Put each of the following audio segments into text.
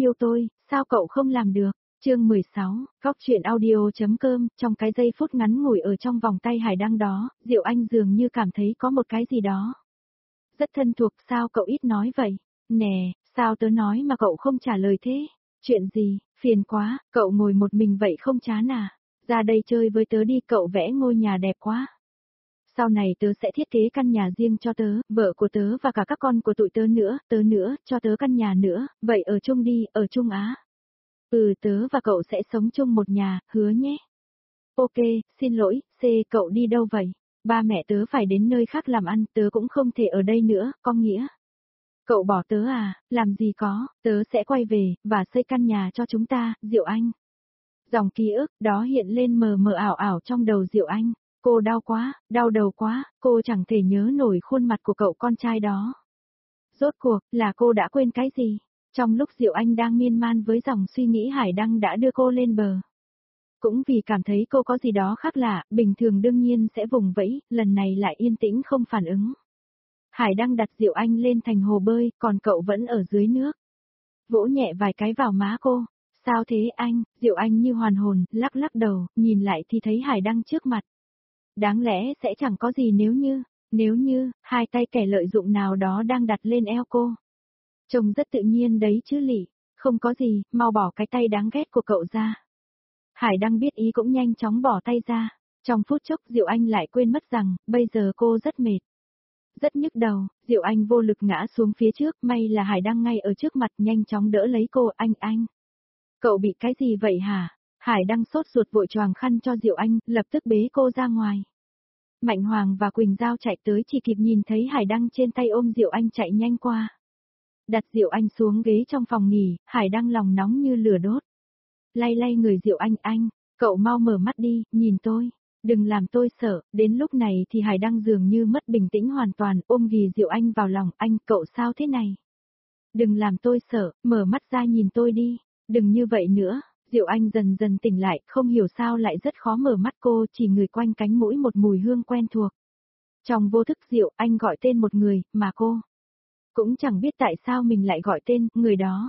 yêu tôi, sao cậu không làm được? Chương 16, góc truyện audio.com, trong cái giây phút ngắn ngủi ở trong vòng tay Hải Đăng đó, Diệu Anh dường như cảm thấy có một cái gì đó rất thân thuộc, sao cậu ít nói vậy? Nè, sao tớ nói mà cậu không trả lời thế? Chuyện gì, phiền quá, cậu ngồi một mình vậy không chán à? Ra đây chơi với tớ đi, cậu vẽ ngôi nhà đẹp quá. Sau này tớ sẽ thiết kế căn nhà riêng cho tớ, vợ của tớ và cả các con của tụi tớ nữa, cho tớ căn nhà nữa, vậy ở chung đi, ở chung á. Tớ và cậu sẽ sống chung một nhà, hứa nhé. Ok, xin lỗi, cậu đi đâu vậy? Ba mẹ tớ phải đến nơi khác làm ăn, tớ cũng không thể ở đây nữa, có nghĩa. Cậu bỏ tớ à, làm gì có, tớ sẽ quay về, và xây căn nhà cho chúng ta, Diệu Anh. Dòng ký ức đó hiện lên mờ mờ ảo ảo trong đầu Diệu Anh. Cô đau quá, đau đầu quá, cô chẳng thể nhớ nổi khuôn mặt của cậu con trai đó. Rốt cuộc, là cô đã quên cái gì? Trong lúc Diệu Anh đang miên man với dòng suy nghĩ, Hải Đăng đã đưa cô lên bờ. Cũng vì cảm thấy cô có gì đó khác lạ, bình thường đương nhiên sẽ vùng vẫy, lần này lại yên tĩnh không phản ứng. Hải Đăng đặt Diệu Anh lên thành hồ bơi, còn cậu vẫn ở dưới nước. Vỗ nhẹ vài cái vào má cô. Sao thế anh? Diệu Anh như hoàn hồn, lắc lắc đầu, nhìn lại thì thấy Hải Đăng trước mặt. Đáng lẽ sẽ chẳng có gì nếu như, hai tay kẻ lợi dụng nào đó đang đặt lên eo cô. Trông rất tự nhiên đấy chứ lị, không có gì, mau bỏ cái tay đáng ghét của cậu ra. Hải Đăng biết ý cũng nhanh chóng bỏ tay ra. Trong phút chốc Diệu Anh lại quên mất rằng, bây giờ cô rất mệt. Rất nhức đầu, Diệu Anh vô lực ngã xuống phía trước, may là Hải Đăng ngay ở trước mặt nhanh chóng đỡ lấy cô, anh. Cậu bị cái gì vậy hả? Hải Đăng sốt ruột vội choàng khăn cho Diệu Anh, lập tức bế cô ra ngoài. Mạnh Hoàng và Quỳnh Giao chạy tới chỉ kịp nhìn thấy Hải Đăng trên tay ôm Diệu Anh chạy nhanh qua. Đặt Diệu Anh xuống ghế trong phòng nghỉ, Hải Đăng lòng nóng như lửa đốt. Lay lay người Diệu Anh, cậu mau mở mắt đi, nhìn tôi. Đừng làm tôi sợ, đến lúc này thì Hải Đăng dường như mất bình tĩnh hoàn toàn, ôm ghì Diệu Anh vào lòng, anh, cậu sao thế này? Đừng làm tôi sợ, mở mắt ra nhìn tôi đi, đừng như vậy nữa. Diệu Anh dần dần tỉnh lại, không hiểu sao lại rất khó mở mắt, cô chỉ ngửi quanh cánh mũi một mùi hương quen thuộc. Trong vô thức Diệu Anh gọi tên một người, mà cô cũng chẳng biết tại sao mình lại gọi tên người đó.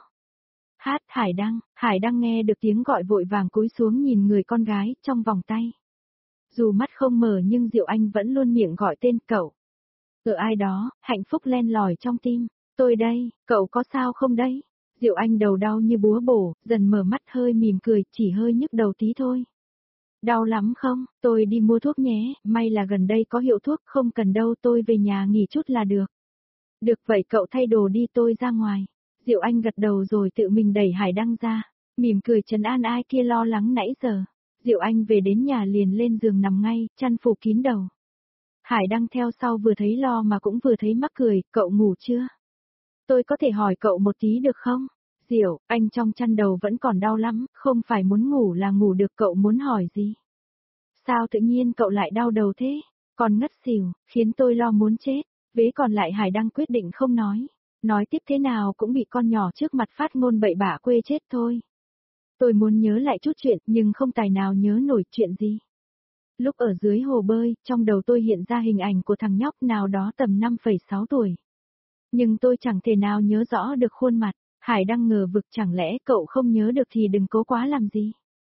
Hải Đăng nghe được tiếng gọi vội vàng cúi xuống nhìn người con gái trong vòng tay. Dù mắt không mở nhưng Diệu Anh vẫn luôn miệng gọi tên cậu. Ở ai đó, hạnh phúc len lỏi trong tim. Tôi đây, cậu có sao không đấy? Diệu Anh đầu đau như búa bổ, dần mở mắt hơi mỉm cười, chỉ hơi nhức đầu tí thôi. Đau lắm không? Tôi đi mua thuốc nhé, may là gần đây có hiệu thuốc, không cần đâu, tôi về nhà nghỉ chút là được. Được vậy cậu thay đồ đi, tôi ra ngoài. Diệu Anh gật đầu rồi tự mình đẩy Hải Đăng ra, mỉm cười trấn an ai kia lo lắng nãy giờ. Diệu Anh về đến nhà liền lên giường nằm ngay, chăn phủ kín đầu. Hải Đăng theo sau vừa thấy lo mà cũng vừa thấy mắc cười, cậu ngủ chưa? Tôi có thể hỏi cậu một tí được không? Diệu, anh trong chăn đầu vẫn còn đau lắm, không phải muốn ngủ là ngủ được, cậu muốn hỏi gì? Sao tự nhiên cậu lại đau đầu thế? Còn ngất xỉu, khiến tôi lo muốn chết. Vế còn lại Hải Đăng quyết định không nói tiếp thế nào cũng bị con nhỏ trước mặt phát ngôn bậy bạ quê chết thôi. Tôi muốn nhớ lại chút chuyện nhưng không tài nào nhớ nổi chuyện gì. Lúc ở dưới hồ bơi, trong đầu tôi hiện ra hình ảnh của thằng nhóc nào đó tầm 5,6 tuổi. Nhưng tôi chẳng thể nào nhớ rõ được khuôn mặt. Hải Đăng ngờ vực, chẳng lẽ cậu không nhớ được thì đừng cố quá làm gì.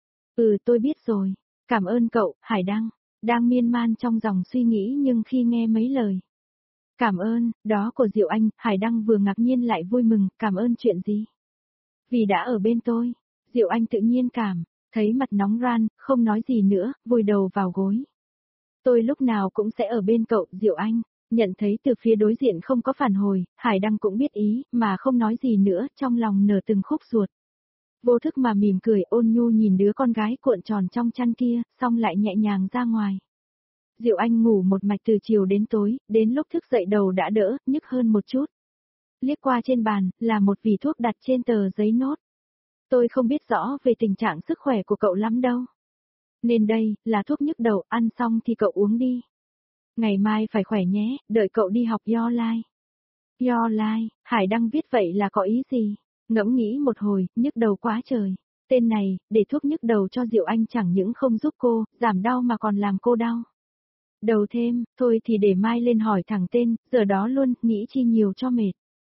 Tôi biết rồi. Cảm ơn cậu, Hải Đăng. Đang miên man trong dòng suy nghĩ nhưng khi nghe mấy lời cảm ơn, đó của Diệu Anh, Hải Đăng vừa ngạc nhiên lại vui mừng, cảm ơn chuyện gì? Vì đã ở bên tôi. Diệu Anh tự nhiên thấy mặt nóng ran, không nói gì nữa, vùi đầu vào gối. Tôi lúc nào cũng sẽ ở bên cậu, Diệu Anh. Nhận thấy từ phía đối diện không có phản hồi, Hải Đăng cũng biết ý, mà không nói gì nữa, trong lòng nở từng khúc ruột. Vô thức mà mỉm cười ôn nhu nhìn đứa con gái cuộn tròn trong chăn kia, xong lại nhẹ nhàng ra ngoài. Diệu Anh ngủ một mạch từ chiều đến tối, đến lúc thức dậy đầu đã đỡ, nhức hơn một chút. Liếc qua trên bàn, là một vỉ thuốc đặt trên tờ giấy nốt. Tôi không biết rõ về tình trạng sức khỏe của cậu lắm đâu. Nên đây, là thuốc nhức đầu, ăn xong thì cậu uống đi. Ngày mai phải khỏe nhé, đợi cậu đi học Yo Lai. Yo Lai, Hải Đăng viết vậy là có ý gì? Ngẫm nghĩ một hồi, nhức đầu quá trời. Tên này, để thuốc nhức đầu cho Diệu Anh chẳng những không giúp cô, giảm đau mà còn làm cô đau. Đầu thêm, thôi thì để mai lên hỏi thẳng tên, giờ đó luôn, nghĩ chi nhiều cho mệt.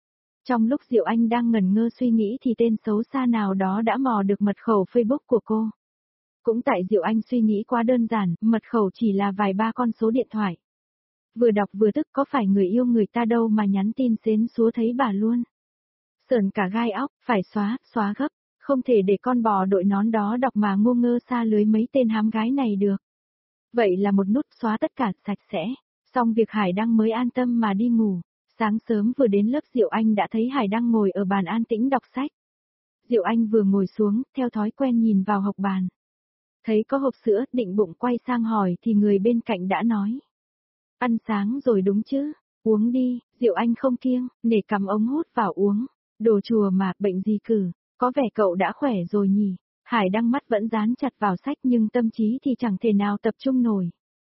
Trong lúc Diệu Anh đang ngẩn ngơ suy nghĩ thì tên xấu xa nào đó đã mò được mật khẩu Facebook của cô. Cũng tại Diệu Anh suy nghĩ quá đơn giản, mật khẩu chỉ là vài ba con số điện thoại. Vừa đọc vừa tức có phải người yêu người ta đâu mà nhắn tin xến xúa thấy bà luôn. Sởn cả gai óc, phải xóa gấp, không thể để con bò đội nón đó đọc mà ngu ngơ xa lưới mấy tên hám gái này được. Vậy là một nút xóa tất cả sạch sẽ, xong việc Hải Đăng mới an tâm mà đi ngủ. Sáng sớm vừa đến lớp Diệu Anh đã thấy Hải Đăng ngồi ở bàn an tĩnh đọc sách. Diệu Anh vừa ngồi xuống, theo thói quen nhìn vào học bàn. Thấy có hộp sữa, định bụng quay sang hỏi thì người bên cạnh đã nói. Ăn sáng rồi đúng chứ, uống đi, Diệu Anh không kiêng, để cầm ống hút vào uống. Đồ chùa mà, bệnh gì cử, có vẻ cậu đã khỏe rồi nhỉ. Hải Đăng mắt vẫn dán chặt vào sách nhưng tâm trí thì chẳng thể nào tập trung nổi.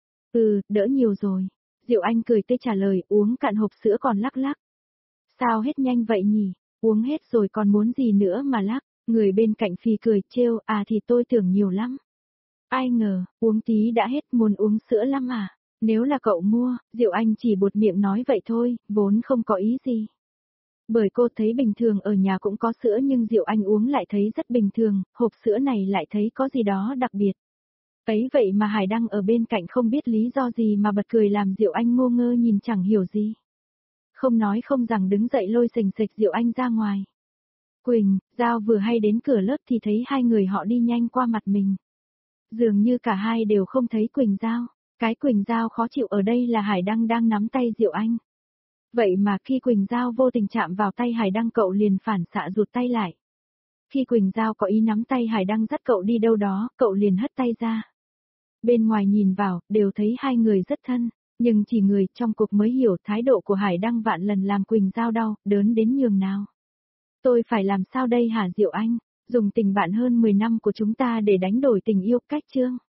Đỡ nhiều rồi. Diệu Anh cười tươi trả lời, uống cạn hộp sữa còn lắc lắc. Sao hết nhanh vậy nhỉ, uống hết rồi còn muốn gì nữa mà lắc. Người bên cạnh phì cười trêu, thì tôi tưởng nhiều lắm. Ai ngờ, uống tí đã hết, muốn uống sữa lắm à. Nếu là cậu mua, Diệu Anh chỉ buột miệng nói vậy thôi, vốn không có ý gì. Bởi cô thấy bình thường ở nhà cũng có sữa nhưng Diệu Anh uống lại thấy rất bình thường, hộp sữa này lại thấy có gì đó đặc biệt. Ấy vậy mà Hải Đăng ở bên cạnh không biết lý do gì mà bật cười làm Diệu Anh ngô ngơ nhìn chẳng hiểu gì. Không nói không rằng đứng dậy lôi sềnh sệch Diệu Anh ra ngoài. Quỳnh, Giao vừa hay đến cửa lớp thì thấy hai người họ đi nhanh qua mặt mình. Dường như cả hai đều không thấy Quỳnh Giao. Cái Quỳnh Giao khó chịu ở đây là Hải Đăng đang nắm tay Diệu Anh. Vậy mà khi Quỳnh Giao vô tình chạm vào tay Hải Đăng cậu liền phản xạ rụt tay lại. Khi Quỳnh Giao có ý nắm tay Hải Đăng dắt cậu đi đâu đó, cậu liền hất tay ra. Bên ngoài nhìn vào, đều thấy hai người rất thân, nhưng chỉ người trong cuộc mới hiểu thái độ của Hải Đăng vạn lần làm Quỳnh Giao đau, đớn đến nhường nào. Tôi phải làm sao đây hả Diệu Anh, dùng tình bạn hơn 10 năm của chúng ta để đánh đổi tình yêu cách chương.